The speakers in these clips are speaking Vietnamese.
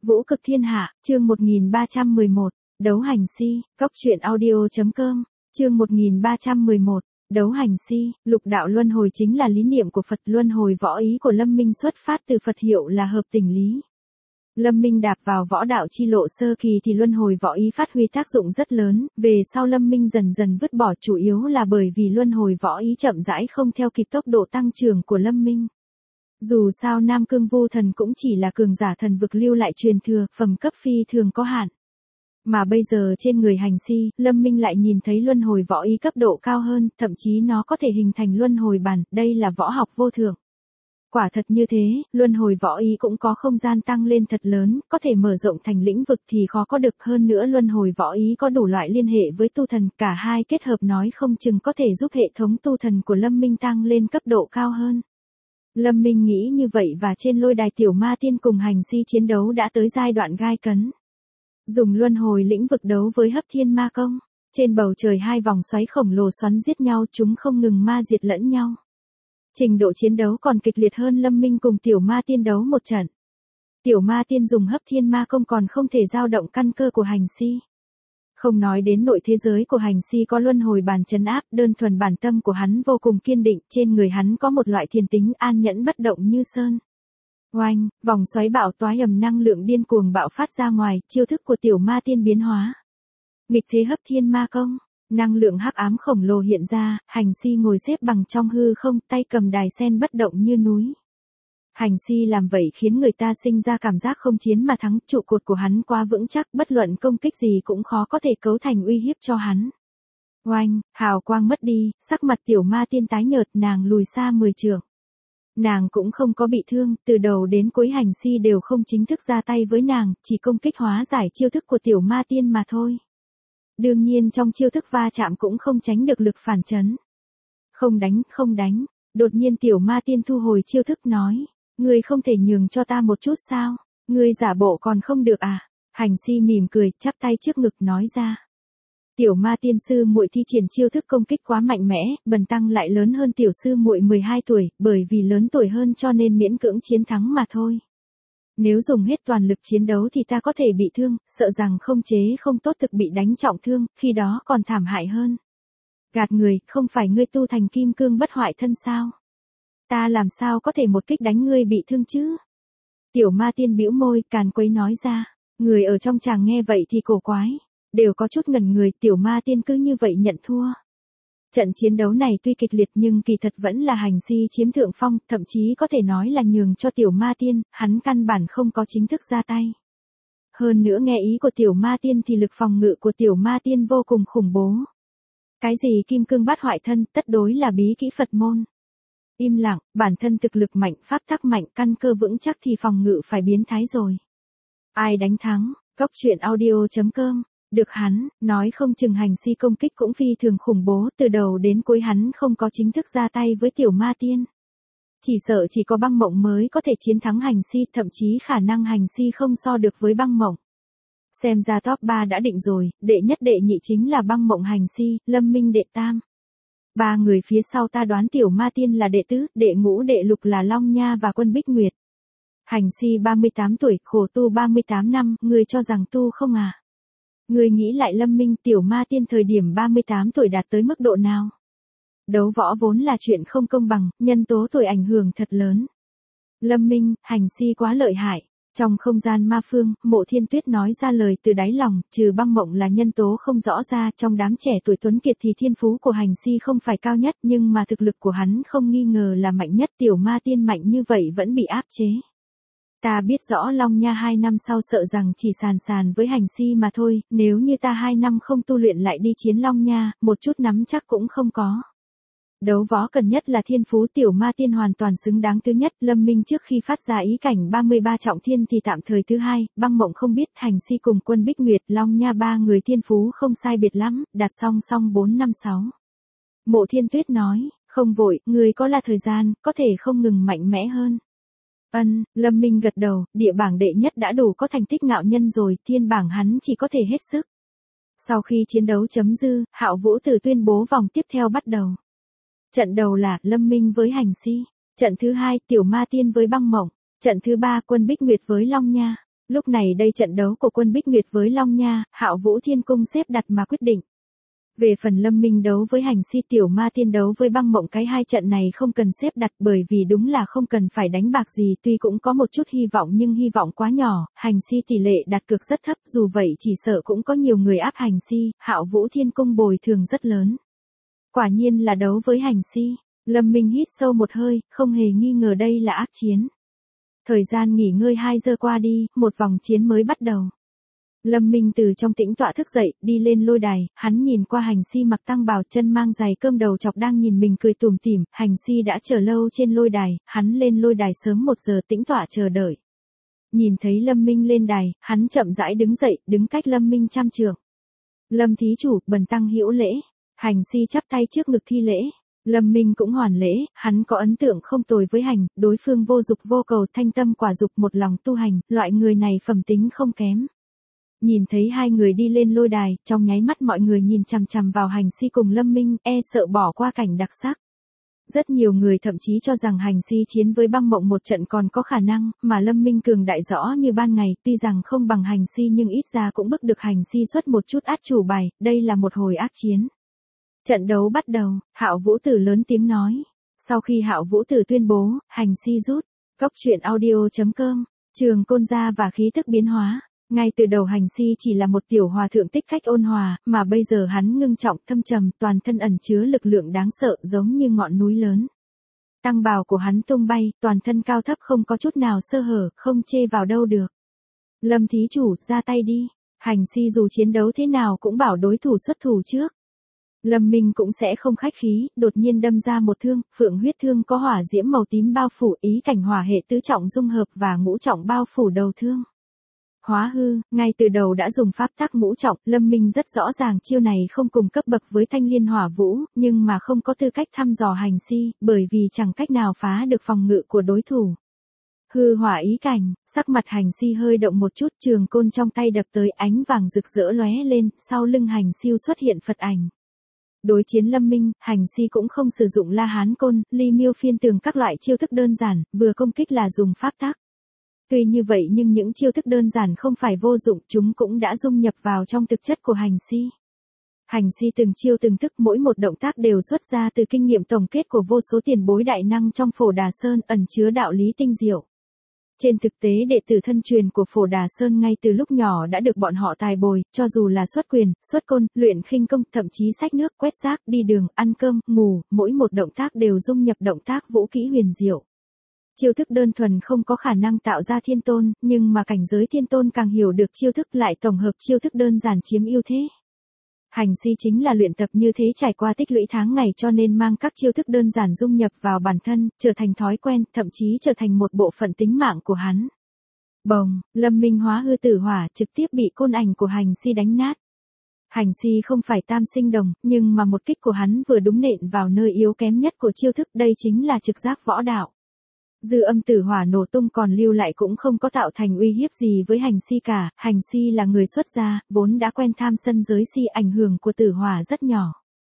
Vũ cực thiên hạ, chương 1311, đấu hành si, cóc truyện audio.com, chương 1311, đấu hành si, lục đạo luân hồi chính là lý niệm của Phật, luân hồi võ ý của Lâm Minh xuất phát từ Phật hiệu là hợp tình lý. Lâm Minh đạp vào võ đạo chi lộ sơ kỳ thì luân hồi võ ý phát huy tác dụng rất lớn, về sau Lâm Minh dần dần vứt bỏ chủ yếu là bởi vì luân hồi võ ý chậm rãi không theo kịp tốc độ tăng trưởng của Lâm Minh. Dù sao Nam Cương Vu Thần cũng chỉ là cường giả thần vực lưu lại truyền thừa, phẩm cấp phi thường có hạn. Mà bây giờ trên người hành si, Lâm Minh lại nhìn thấy luân hồi võ ý cấp độ cao hơn, thậm chí nó có thể hình thành luân hồi bản, đây là võ học vô thượng. Quả thật như thế, luân hồi võ ý cũng có không gian tăng lên thật lớn, có thể mở rộng thành lĩnh vực thì khó có được, hơn nữa luân hồi võ ý có đủ loại liên hệ với tu thần, cả hai kết hợp nói không chừng có thể giúp hệ thống tu thần của Lâm Minh tăng lên cấp độ cao hơn. Lâm Minh nghĩ như vậy và trên lôi đài tiểu ma tiên cùng hành si chiến đấu đã tới giai đoạn gai cấn. Dùng luân hồi lĩnh vực đấu với hấp thiên ma công, trên bầu trời hai vòng xoáy khổng lồ xoắn giết nhau, chúng không ngừng ma diệt lẫn nhau. Trình độ chiến đấu còn kịch liệt hơn Lâm Minh cùng tiểu ma tiên đấu một trận. Tiểu ma tiên dùng hấp thiên ma công còn không thể dao động căn cơ của hành si. Không nói đến nội thế giới của hành si có luân hồi bàn trấn áp, đơn thuần bản tâm của hắn vô cùng kiên định, trên người hắn có một loại thiền tính an nhẫn bất động như sơn. Oanh, vòng xoáy bạo toái ầm năng lượng điên cuồng bạo phát ra ngoài, chiêu thức của tiểu ma tiên biến hóa. Nghịch thế hấp thiên ma công, năng lượng hắc ám khổng lồ hiện ra, hành si ngồi xếp bằng trong hư không, tay cầm đài sen bất động như núi. Hành si làm vậy khiến người ta sinh ra cảm giác không chiến mà thắng, trụ cột của hắn quá vững chắc, bất luận công kích gì cũng khó có thể cấu thành uy hiếp cho hắn. Oanh, hào quang mất đi, sắc mặt tiểu ma tiên tái nhợt, nàng lùi xa 10 trượng. Nàng cũng không có bị thương, từ đầu đến cuối hành si đều không chính thức ra tay với nàng, chỉ công kích hóa giải chiêu thức của tiểu ma tiên mà thôi. Đương nhiên trong chiêu thức va chạm cũng không tránh được lực phản chấn. Không đánh, không đánh, đột nhiên tiểu ma tiên thu hồi chiêu thức nói. Ngươi không thể nhường cho ta một chút sao? Ngươi giả bộ còn không được à? Hành si mỉm cười, chắp tay trước ngực nói ra. Tiểu ma tiên sư muội thi triển chiêu thức công kích quá mạnh mẽ, bần tăng lại lớn hơn tiểu sư muội 12 tuổi, bởi vì lớn tuổi hơn cho nên miễn cưỡng chiến thắng mà thôi. Nếu dùng hết toàn lực chiến đấu thì ta có thể bị thương, sợ rằng không chế không tốt thực bị đánh trọng thương, khi đó còn thảm hại hơn. Gạt người, không phải ngươi tu thành kim cương bất hoại thân sao? Ta làm sao có thể một kích đánh ngươi bị thương chứ? Tiểu ma tiên bĩu môi, càn quấy nói ra. Người ở trong tràng nghe vậy thì cổ quái, đều có chút ngẩn người, tiểu ma tiên cứ như vậy nhận thua. Trận chiến đấu này tuy kịch liệt nhưng kỳ thật vẫn là hành si chiếm thượng phong, thậm chí có thể nói là nhường cho tiểu ma tiên, hắn căn bản không có chính thức ra tay. Hơn nữa nghe ý của tiểu ma tiên thì lực phòng ngự của tiểu ma tiên vô cùng khủng bố. Cái gì kim cương bát hoại thân, tất đối là bí kỹ Phật môn. Im lặng, bản thân thực lực mạnh, pháp tắc mạnh, căn cơ vững chắc thì phòng ngự phải biến thái rồi. Ai đánh thắng, cóc truyện audio.com, được hắn, nói không chừng hành si công kích cũng phi thường khủng bố, từ đầu đến cuối hắn không có chính thức ra tay với tiểu ma tiên. Chỉ sợ chỉ có băng mộng mới có thể chiến thắng hành si, thậm chí khả năng hành si không so được với băng mộng. Xem ra top 3 đã định rồi, đệ nhất đệ nhị chính là băng mộng hành si, Lâm Minh đệ tam. 3 người phía sau ta đoán tiểu ma tiên là đệ tứ, đệ ngũ đệ lục là Long Nha và Quân Bích Nguyệt. Hành si 38 tuổi, khổ tu 38 năm, người cho rằng tu không à? Người nghĩ lại Lâm Minh tiểu ma tiên thời điểm 38 tuổi đạt tới mức độ nào? Đấu võ vốn là chuyện không công bằng, nhân tố tuổi ảnh hưởng thật lớn. Lâm Minh, hành si quá lợi hại. Trong không gian ma phương, Mộ Thiên Tuyết nói ra lời từ đáy lòng, trừ băng mộng là nhân tố không rõ ra, trong đám trẻ tuổi tuấn kiệt thì thiên phú của hành si không phải cao nhất, nhưng mà thực lực của hắn không nghi ngờ là mạnh nhất, tiểu ma tiên mạnh như vậy vẫn bị áp chế. Ta biết rõ Long Nha 2 năm sau sợ rằng chỉ sàn với hành si mà thôi, nếu như ta 2 năm không tu luyện lại đi chiến Long Nha, một chút nắm chắc cũng không có. Đấu võ cần nhất là thiên phú, tiểu ma tiên hoàn toàn xứng đáng thứ nhất, Lâm Minh trước khi phát ra ý cảnh 33 trọng thiên thì tạm thời thứ hai, băng mộng không biết, hành si cùng Quân Bích Nguyệt, Long Nha 3 người thiên phú không sai biệt lắm, đạt song 4 5 6. Mộ Thiên Tuyết nói, không vội, người có là thời gian, có thể không ngừng mạnh mẽ hơn. Lâm Minh gật đầu, địa bảng đệ nhất đã đủ có thành tích ngạo nhân rồi, thiên bảng hắn chỉ có thể hết sức. Sau khi chiến đấu chấm dư, Hạo Vũ Tử tuyên bố vòng tiếp theo bắt đầu. Trận đầu là Lâm Minh với hành si. Trận thứ hai tiểu ma tiên với băng mộng. Trận thứ ba Quân Bích Nguyệt với Long Nha. Lúc này đây trận đấu của Quân Bích Nguyệt với Long Nha, Hạo Vũ Thiên Cung xếp đặt mà quyết định. Về phần Lâm Minh đấu với Hành Si Tiểu Ma Tiên đấu với Băng Mộng, cái hai trận này không cần xếp đặt bởi vì đúng là không cần phải đánh bạc gì, tuy cũng có một chút hy vọng nhưng hy vọng quá nhỏ, Hành Si tỷ lệ đặt cược rất thấp, dù vậy chỉ sợ cũng có nhiều người áp Hành Si, Hạo Vũ Thiên Cung bồi thường rất lớn. Quả nhiên là đấu với Hành Si, Lâm Minh hít sâu một hơi, không hề nghi ngờ đây là ác chiến. Thời gian nghỉ ngơi 2 giờ qua đi, một vòng chiến mới bắt đầu. Lâm Minh từ trong tĩnh tọa thức dậy, đi lên lôi đài, hắn nhìn qua Hành Si mặc tăng bào, chân mang giày cơm, đầu chọc đang nhìn mình cười tủm tỉm. Hành Si đã chờ lâu trên lôi đài, hắn lên lôi đài sớm 1 giờ tĩnh tọa chờ đợi. Nhìn thấy Lâm Minh lên đài, hắn chậm rãi đứng dậy, đứng cách Lâm Minh 100 trượng. Lâm thí chủ, bần tăng hữu lễ. Hành Si chắp tay trước ngực thi lễ. Lâm Minh cũng hoàn lễ, hắn có ấn tượng không tồi với đối phương vô dục vô cầu, thanh tâm quả dục, một lòng tu hành, loại người này phẩm tính không kém. Nhìn thấy hai người đi lên lôi đài, trong nháy mắt mọi người nhìn chằm chằm vào Hành Si cùng Lâm Minh, e sợ bỏ qua cảnh đặc sắc. Rất nhiều người thậm chí cho rằng Hành Si chiến với Băng Mộng một trận còn có khả năng, mà Lâm Minh cường đại rõ như ban ngày, tuy rằng không bằng Hành Si nhưng ít ra cũng bức được Hành Si xuất một chút át chủ bài, đây là một hồi ác chiến. Trận đấu bắt đầu, Hạo Vũ Tử lớn tiếng nói. Sau khi Hạo Vũ Tử tuyên bố, Hành Si rút. Cốc truyện audio.com, Trường Côn gia và khí tức biến hóa. Ngay từ đầu Hành Si chỉ là một tiểu hòa thượng tích cách ôn hòa, mà bây giờ hắn ngưng trọng thâm trầm, toàn thân ẩn chứa lực lượng đáng sợ giống như ngọn núi lớn. Tăng bào của hắn tung bay, toàn thân cao thấp không có chút nào sơ hở, không chê vào đâu được. Lâm thí chủ, ra tay đi. Hành Si dù chiến đấu thế nào cũng bảo đối thủ xuất thủ trước. Lâm Minh cũng sẽ không khách khí, đột nhiên đâm ra một thương, phượng huyết thương có hỏa diễm màu tím bao phủ, ý cảnh hỏa hệ tứ trọng dung hợp và ngũ trọng bao phủ đầu thương. Hóa hư, ngay từ đầu đã dùng pháp tắc ngũ trọng, Lâm Minh rất rõ ràng chiêu này không cùng cấp bậc với Thanh Liên Hỏa Vũ, nhưng mà không có tư cách thăm dò Hành Si, bởi vì chẳng cách nào phá được phòng ngự của đối thủ. Hư hỏa ý cảnh, sắc mặt Hành Si hơi động một chút, trường côn trong tay đập tới, ánh vàng rực rỡ lóe lên, sau lưng Hành Siêu xuất hiện Phật ảnh. Đối chiến Lâm Minh, Hành Si cũng không sử dụng La Hán Côn, Ly Miêu Phiên Tường các loại chiêu thức đơn giản, vừa công kích là dùng pháp tắc. Tuy như vậy nhưng những chiêu thức đơn giản không phải vô dụng, chúng cũng đã dung nhập vào trong thực chất của Hành Si. Hành Si từng chiêu từng thức, mỗi một động tác đều xuất ra từ kinh nghiệm tổng kết của vô số tiền bối đại năng trong Phổ Đà Sơn, ẩn chứa đạo lý tinh diệu. Trên thực tế đệ tử thân truyền của Phổ Đà Sơn ngay từ lúc nhỏ đã được bọn họ tài bồi, cho dù là xuất quyền, xuất côn, luyện khinh công, thậm chí xách nước, quét rác, đi đường, ăn cơm, ngủ, mỗi một động tác đều dung nhập động tác vũ kỹ huyền diệu. Chiêu thức đơn thuần không có khả năng tạo ra thiên tôn, nhưng mà cảnh giới thiên tôn càng hiểu được chiêu thức lại tổng hợp chiêu thức đơn giản chiếm ưu thế. Hành Si chính là luyện tập như thế trải qua tích lũy tháng ngày cho nên mang các chiêu thức đơn giản dung nhập vào bản thân, trở thành thói quen, thậm chí trở thành một bộ phận tính mạng của hắn. Bồng, Lâm Minh hóa hư tử hỏa trực tiếp bị côn ảnh của Hành Si đánh nát. Hành Si không phải tam sinh đồng, nhưng mà một kích của hắn vừa đúng nện vào nơi yếu kém nhất của chiêu thức, đây chính là trực giác võ đạo. Dư âm tử hỏa nổ tung còn lưu lại cũng không có tạo thành uy hiếp gì với Hành Si cả, Hành Si là người xuất gia, vốn đã quen tham sân giới si, ảnh hưởng của tử hỏa rất nhỏ.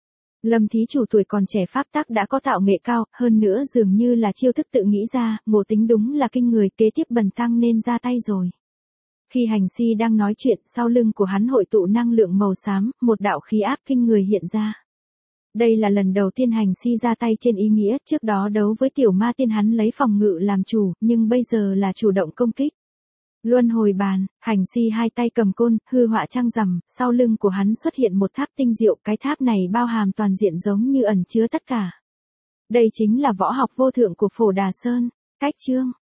Lâm thí chủ tuổi còn trẻ pháp tắc đã có tạo nghệ cao, hơn nữa dường như là chiêu thức tự nghĩ ra, ngộ tính đúng là kinh người, kế tiếp bần tăng nên ra tay rồi. Khi Hành Si đang nói chuyện, sau lưng của hắn hội tụ năng lượng màu xám, một đạo khí áp kinh người hiện ra. Đây là lần đầu tiên Hành Si ra tay trên ý nghĩa, trước đó đấu với Tiểu Ma Tiên hắn lấy phòng ngự làm chủ, nhưng bây giờ là chủ động công kích. Luân hồi bàn, Hành Si hai tay cầm côn, hư họa trăng rằm, sau lưng của hắn xuất hiện một tháp tinh diệu, cái tháp này bao hàm toàn diện giống như ẩn chứa tất cả. Đây chính là võ học vô thượng của Phổ Đà Sơn. Cách chương